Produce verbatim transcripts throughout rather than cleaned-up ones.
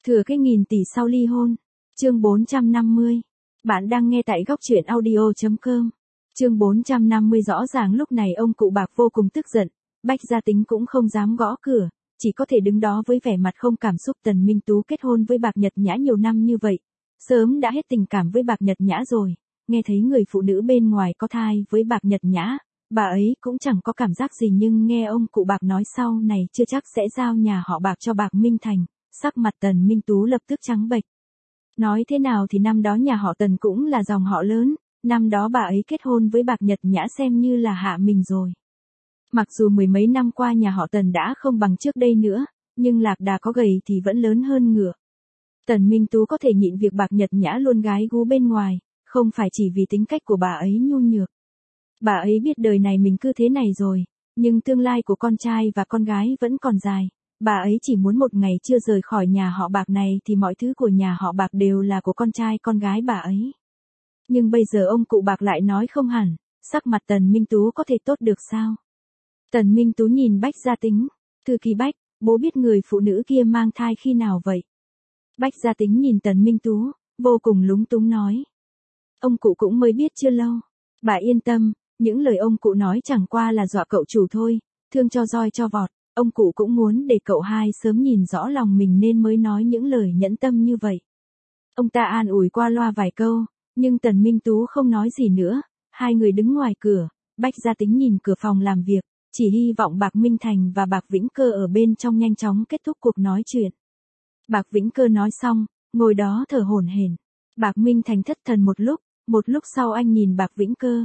Thừa cái nghìn tỷ sau ly hôn. Chương bốn trăm năm mươi. Bạn đang nghe tại góc truyện audio chấm com. Chương bốn trăm năm mươi. Rõ ràng lúc này ông cụ Bạc vô cùng tức giận, Bách Gia Tính cũng không dám gõ cửa, chỉ có thể đứng đó với vẻ mặt không cảm xúc. Tần Minh Tú kết hôn với Bạc Nhật Nhã nhiều năm như vậy, sớm đã hết tình cảm với Bạc Nhật Nhã rồi, nghe thấy người phụ nữ bên ngoài có thai với Bạc Nhật Nhã, bà ấy cũng chẳng có cảm giác gì, nhưng nghe ông cụ Bạc nói sau này chưa chắc sẽ giao nhà họ Bạc cho Bạc Minh Thành, sắc mặt Tần Minh Tú lập tức trắng bệch. Nói thế nào thì năm đó nhà họ Tần cũng là dòng họ lớn, năm đó bà ấy kết hôn với Bạc Nhật Nhã xem như là hạ mình rồi. Mặc dù mười mấy năm qua nhà họ Tần đã không bằng trước đây nữa, nhưng lạc đà có gầy thì vẫn lớn hơn ngựa. Tần Minh Tú có thể nhịn việc Bạc Nhật Nhã luôn gái gú bên ngoài, không phải chỉ vì tính cách của bà ấy nhu nhược. Bà ấy biết đời này mình cứ thế này rồi, nhưng tương lai của con trai và con gái vẫn còn dài. Bà ấy chỉ muốn một ngày chưa rời khỏi nhà họ Bạc này thì mọi thứ của nhà họ Bạc đều là của con trai con gái bà ấy. Nhưng bây giờ ông cụ Bạc lại nói không hẳn, sắc mặt Tần Minh Tú có thể tốt được sao? Tần Minh Tú nhìn Bách Gia Tính, Thư ký Bách, bố biết người phụ nữ kia mang thai khi nào vậy? Bách Gia Tính nhìn Tần Minh Tú, vô cùng lúng túng nói. Ông cụ cũng mới biết chưa lâu. Bà yên tâm, những lời ông cụ nói chẳng qua là dọa cậu chủ thôi, thương cho roi cho vọt. Ông cụ cũng muốn để cậu hai sớm nhìn rõ lòng mình nên mới nói những lời nhẫn tâm như vậy. Ông ta an ủi qua loa vài câu, nhưng Tần Minh Tú không nói gì nữa, hai người đứng ngoài cửa, Bách Gia Tính nhìn cửa phòng làm việc, chỉ hy vọng Bạc Minh Thành và Bạc Vĩnh Cơ ở bên trong nhanh chóng kết thúc cuộc nói chuyện. Bạc Vĩnh Cơ nói xong, ngồi đó thở hổn hển. Bạc Minh Thành thất thần một lúc, một lúc sau anh nhìn Bạc Vĩnh Cơ.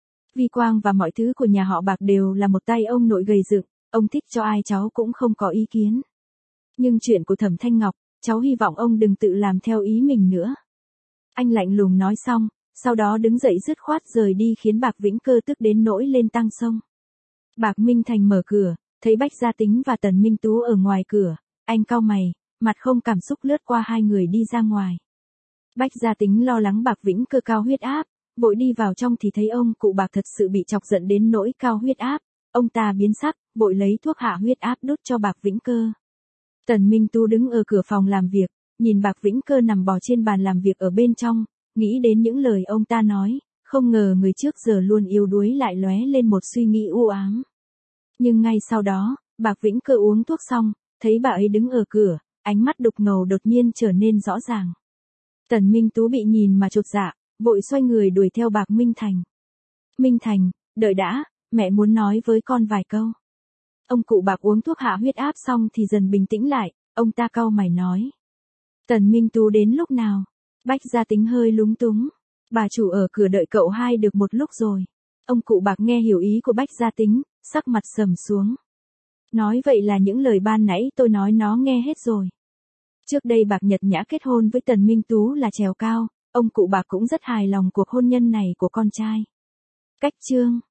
Vi quang và mọi thứ của nhà họ Bạc đều là một tay ông nội gầy dựng. Ông thích cho ai cháu cũng không có ý kiến. Nhưng chuyện của Thẩm Thanh Ngọc, cháu hy vọng ông đừng tự làm theo ý mình nữa. Anh lạnh lùng nói xong, sau đó đứng dậy dứt khoát rời đi khiến Bạc Vĩnh Cơ tức đến nỗi lên tăng sông. Bạc Minh Thành mở cửa, thấy Bách Gia Tính và Tần Minh Tú ở ngoài cửa, anh cau mày, mặt không cảm xúc lướt qua hai người đi ra ngoài. Bách Gia Tính lo lắng Bạc Vĩnh Cơ cao huyết áp, vội đi vào trong thì thấy ông cụ Bạc thật sự bị chọc giận đến nỗi cao huyết áp. Ông ta biến sắc, vội lấy thuốc hạ huyết áp đút cho Bạc Vĩnh Cơ. Tần Minh Tú đứng ở cửa phòng làm việc, nhìn Bạc Vĩnh Cơ nằm bò trên bàn làm việc ở bên trong, nghĩ đến những lời ông ta nói, không ngờ người trước giờ luôn yếu đuối lại lóe lên một suy nghĩ u ám. Nhưng ngay sau đó, Bạc Vĩnh Cơ uống thuốc xong, thấy bà ấy đứng ở cửa, ánh mắt đục ngầu đột nhiên trở nên rõ ràng. Tần Minh Tú bị nhìn mà chột dạ, vội xoay người đuổi theo Bạc Minh Thành. Minh Thành, đợi đã. Mẹ muốn nói với con vài câu. Ông cụ Bạc uống thuốc hạ huyết áp xong thì dần bình tĩnh lại, ông ta cau mày nói. Tần Minh Tú đến lúc nào? Bách Gia Tính hơi lúng túng. Bà chủ ở cửa đợi cậu hai được một lúc rồi. Ông cụ Bạc nghe hiểu ý của Bách Gia Tính, sắc mặt sầm xuống. Nói vậy là những lời ban nãy tôi nói nó nghe hết rồi. Trước đây Bạc Nhật Nhã kết hôn với Tần Minh Tú là trèo cao, ông cụ Bạc cũng rất hài lòng cuộc hôn nhân này của con trai. Cách chương